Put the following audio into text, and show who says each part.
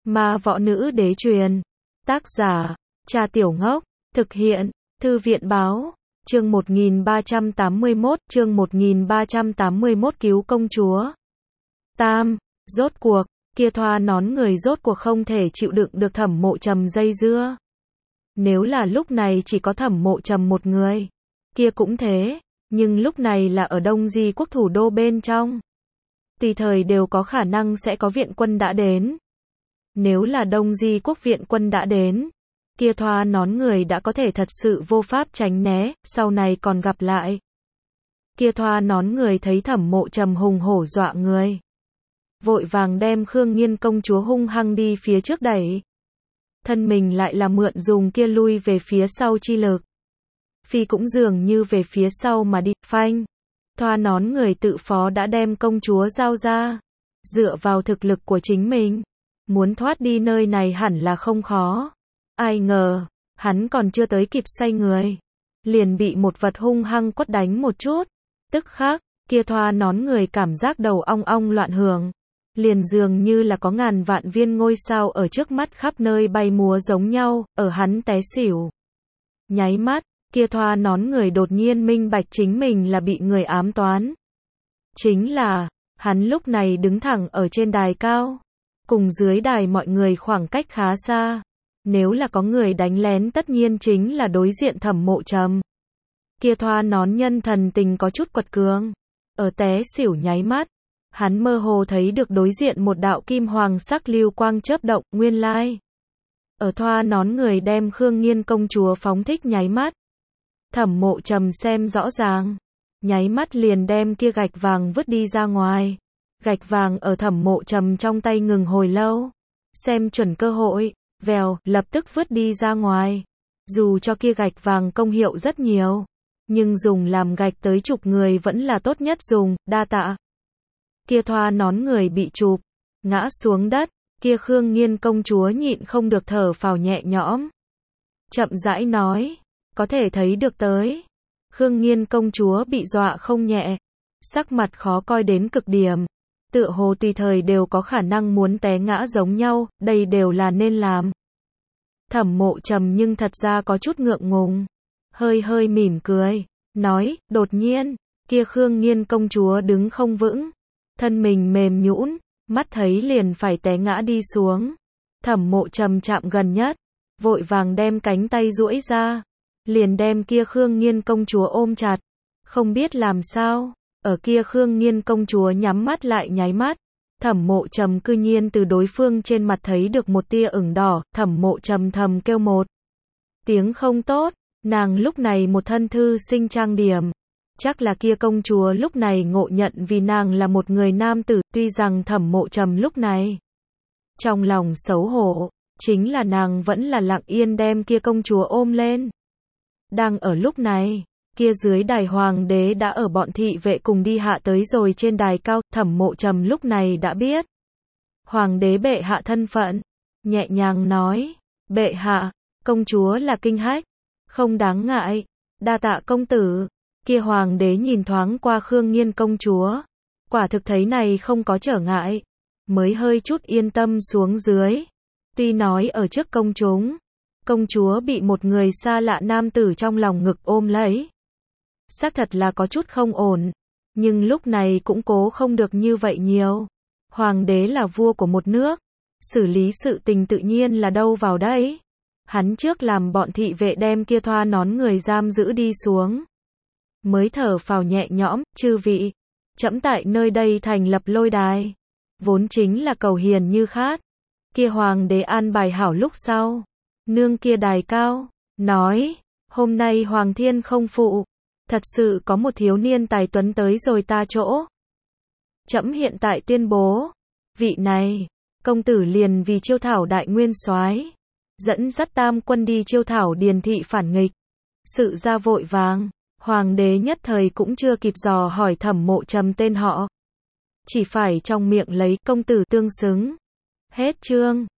Speaker 1: Ma võ nữ đế truyền. Tác giả, Trà Tiểu Ngốc. Thực hiện, Thư viện báo. Chương 1381, cứu công chúa. Tam, rốt cuộc, kia thoa nón người rốt cuộc không thể chịu đựng được Thẩm Mộ Trầm dây dưa. Nếu là lúc này chỉ có Thẩm Mộ Trầm một người, kia cũng thế, nhưng lúc này là ở Đông Di quốc thủ đô bên trong. Tùy thời đều có khả năng sẽ có viện quân đã đến. Nếu là Đông Di quốc viện quân đã đến, kia thoa nón người đã có thể thật sự vô pháp tránh né, sau này còn gặp lại. Kia thoa nón người thấy Thẩm Mộ Trầm hùng hổ dọa người, vội vàng đem Khương Nghiên công chúa hung hăng đi phía trước đẩy. Thân mình lại là mượn dùng kia lui về phía sau chi lực. Phi cũng dường như về phía sau mà đi, phanh. Thoa nón người tự phó đã đem công chúa giao ra. Dựa vào thực lực của chính mình, muốn thoát đi nơi này hẳn là không khó. Ai ngờ, hắn còn chưa tới kịp xoay người, liền bị một vật hung hăng quất đánh một chút. Tức khắc, kia thoa nón người cảm giác đầu ong ong loạn hưởng. Liền dường như là có ngàn vạn viên ngôi sao ở trước mắt khắp nơi bay múa giống nhau, ở hắn té xỉu. Nháy mắt, kia thoa nón người đột nhiên minh bạch chính mình là bị người ám toán. Chính là, hắn lúc này đứng thẳng ở trên đài cao, cùng dưới đài mọi người khoảng cách khá xa. Nếu là có người đánh lén tất nhiên chính là đối diện Thẩm Mộ Trầm. Kia thoa nón nhân thần tình có chút quật cường. Ở té xỉu nháy mắt, hắn mơ hồ thấy được đối diện một đạo kim hoàng sắc lưu quang chớp động, nguyên lai. Ở thoa nón người đem Khương Nghiên công chúa phóng thích nháy mắt. Thẩm Mộ Trầm xem rõ ràng, nháy mắt liền đem kia gạch vàng vứt đi ra ngoài. Gạch vàng ở Thẩm Mộ Trầm trong tay ngừng hồi lâu, xem chuẩn cơ hội, vèo, lập tức vứt đi ra ngoài. Dù cho kia gạch vàng công hiệu rất nhiều, nhưng dùng làm gạch tới chụp người vẫn là tốt nhất dùng, đa tạ. Kia thoa nón người bị chụp, ngã xuống đất, kia Khương Nghiên công chúa nhịn không được thở phào nhẹ nhõm. Chậm rãi nói, có thể thấy được tới. Khương Nghiên công chúa bị dọa không nhẹ, sắc mặt khó coi đến cực điểm. Tựa hồ tùy thời đều có khả năng muốn té ngã giống nhau, đây đều là nên làm. Thẩm Mộ Trầm nhưng thật ra có chút ngượng ngùng, hơi hơi mỉm cười, nói, đột nhiên, kia Khương Nghiên công chúa đứng không vững, thân mình mềm nhũn, mắt thấy liền phải té ngã đi xuống. Thẩm Mộ Trầm chạm gần nhất, vội vàng đem cánh tay duỗi ra, liền đem kia Khương Nghiên công chúa ôm chặt. Không biết làm sao, ở kia Khương Nghiên công chúa nhắm mắt lại nháy mắt, Thẩm Mộ Trầm cư nhiên từ đối phương trên mặt thấy được một tia ửng đỏ. Thẩm Mộ Trầm thầm kêu một tiếng không tốt. Nàng lúc này một thân thư sinh trang điểm, chắc là kia công chúa lúc này ngộ nhận vì nàng là một người nam tử. Tuy rằng Thẩm Mộ Trầm lúc này trong lòng xấu hổ, chính là nàng vẫn là lặng yên đem kia công chúa ôm lên. Đang ở lúc này, kia dưới đài hoàng đế đã ở bọn thị vệ cùng đi hạ tới rồi trên đài cao. Thẩm Mộ Trầm lúc này đã biết hoàng đế bệ hạ thân phận, nhẹ nhàng nói, bệ hạ, công chúa là kinh hách, không đáng ngại, đa tạ công tử. Kia hoàng đế nhìn thoáng qua Khương Nghiên công chúa, quả thực thấy này không có trở ngại, mới hơi chút yên tâm xuống dưới. Tuy nói ở trước công chúng, công chúa bị một người xa lạ nam tử trong lòng ngực ôm lấy, xác thật là có chút không ổn, nhưng lúc này cũng cố không được như vậy nhiều. Hoàng đế là vua của một nước, xử lý sự tình tự nhiên là đâu vào đấy. Hắn trước làm bọn thị vệ đem kia thoa nón người giam giữ đi xuống, mới thở phào nhẹ nhõm, chư vị, trẫm tại nơi đây thành lập lôi đài, vốn chính là cầu hiền như khát. Kia hoàng đế an bài hảo lúc sau, nương kia đài cao, nói, hôm nay hoàng thiên không phụ, thật sự có một thiếu niên tài tuấn tới rồi ta chỗ. Trẫm hiện tại tuyên bố, vị này, công tử liền vì chiêu thảo đại nguyên soái, dẫn dắt tam quân đi chiêu thảo Điền thị phản nghịch. Sự ra vội vàng, hoàng đế nhất thời cũng chưa kịp dò hỏi Thẩm Mộ Trầm tên họ, chỉ phải trong miệng lấy công tử tương xứng. Hết chương.